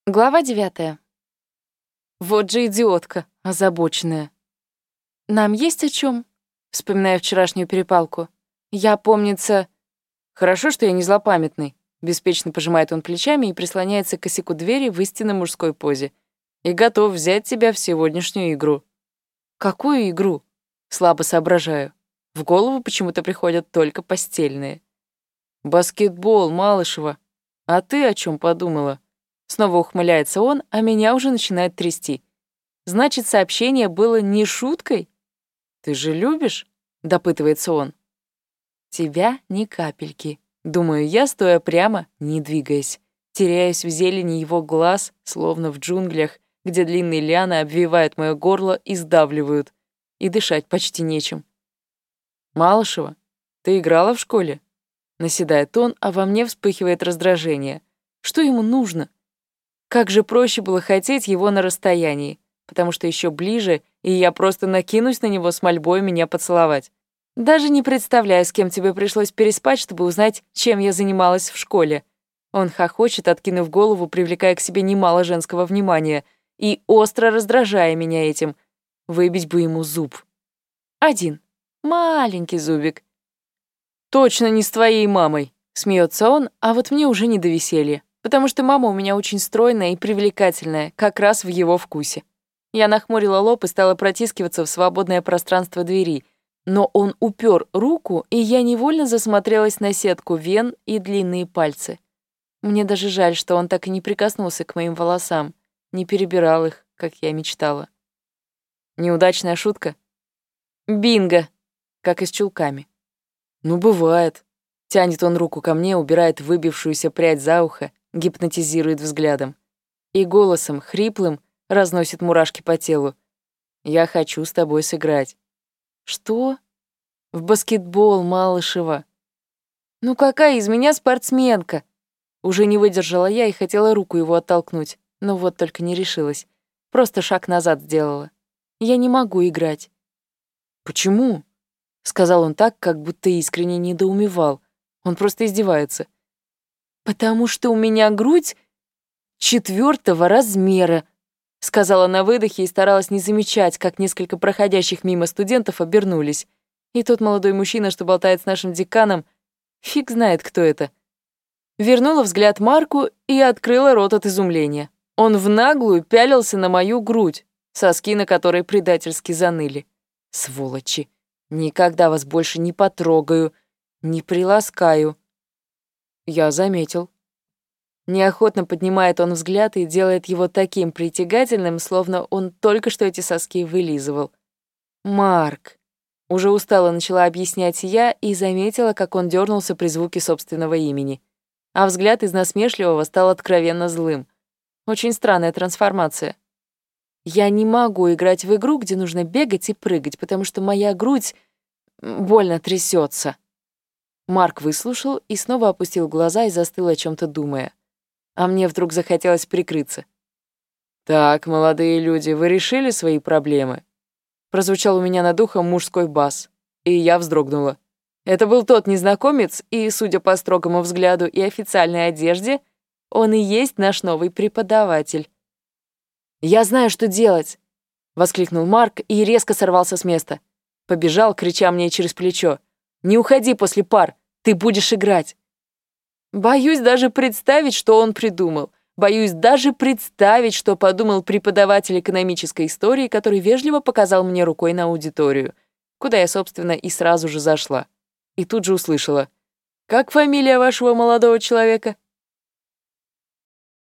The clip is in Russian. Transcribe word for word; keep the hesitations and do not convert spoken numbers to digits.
Глава девятая. Вот же идиотка, озабоченная. Нам есть о чем? Вспоминая вчерашнюю перепалку. Я, помнится... Хорошо, что я не злопамятный. Беспечно пожимает он плечами и прислоняется к косяку двери в истинно мужской позе. И готов взять тебя в сегодняшнюю игру. Какую игру? Слабо соображаю. В голову почему-то приходят только постельные. Баскетбол, Малышева. А ты о чем подумала? Снова ухмыляется он, а меня уже начинает трясти. Значит, сообщение было не шуткой? Ты же любишь? Допытывается он. Тебя ни капельки. Думаю я, стоя прямо, не двигаясь. Теряюсь в зелени его глаз, словно в джунглях, где длинные лианы обвивают мое горло и сдавливают. И дышать почти нечем. Малышева, ты играла в школе? Наседает он, а во мне вспыхивает раздражение. Что ему нужно? Как же проще было хотеть его на расстоянии, потому что еще ближе, и я просто накинусь на него с мольбой меня поцеловать. Даже не представляю, с кем тебе пришлось переспать, чтобы узнать, чем я занималась в школе. Он хохочет, откинув голову, привлекая к себе немало женского внимания, и остро раздражая меня этим. Выбить бы ему зуб. Один. Маленький зубик. Точно не с твоей мамой, смеется он, а вот мне уже не до веселья. Потому что мама у меня очень стройная и привлекательная, как раз в его вкусе. Я нахмурила лоб и стала протискиваться в свободное пространство двери, но он упер руку, и я невольно засмотрелась на сетку вен и длинные пальцы. Мне даже жаль, что он так и не прикоснулся к моим волосам, не перебирал их, как я мечтала. Неудачная шутка? Бинго! Как и с чулками. Ну, бывает. Тянет он руку ко мне, убирает выбившуюся прядь за ухо, гипнотизирует взглядом. И голосом, хриплым, разносит мурашки по телу. «Я хочу с тобой сыграть». «Что?» «В баскетбол, Малышева». «Ну какая из меня спортсменка?» Уже не выдержала я и хотела руку его оттолкнуть, но вот только не решилась. Просто шаг назад сделала. «Я не могу играть». «Почему?» — сказал он так, как будто искренне недоумевал. Он просто издевается. «Потому что у меня грудь четвертого размера», — сказала на выдохе и старалась не замечать, как несколько проходящих мимо студентов обернулись. И тот молодой мужчина, что болтает с нашим деканом, фиг знает, кто это. Вернула взгляд Марку и открыла рот от изумления. Он в наглую пялился на мою грудь, соски на которой предательски заныли. Сволочи, никогда вас больше не потрогаю, не приласкаю. Я заметил. Неохотно поднимает он взгляд и делает его таким притягательным, словно он только что эти соски вылизывал. «Марк!» Уже устало начала объяснять я и заметила, как он дернулся при звуке собственного имени. А взгляд из насмешливого стал откровенно злым. Очень странная трансформация. «Я не могу играть в игру, где нужно бегать и прыгать, потому что моя грудь больно трясется». Марк выслушал и снова опустил глаза и застыл, о чем-то думая. А мне вдруг захотелось прикрыться. «Так, молодые люди, вы решили свои проблемы?» Прозвучал у меня над ухом мужской бас, и я вздрогнула. Это был тот незнакомец, и, судя по строгому взгляду и официальной одежде, он и есть наш новый преподаватель. «Я знаю, что делать!» — воскликнул Марк и резко сорвался с места. Побежал, крича мне через плечо. «Не уходи после пар, ты будешь играть!» Боюсь даже представить, что он придумал. Боюсь даже представить, что подумал преподаватель экономической истории, который вежливо показал мне рукой на аудиторию, куда я, собственно, и сразу же зашла. И тут же услышала. «Как фамилия вашего молодого человека?»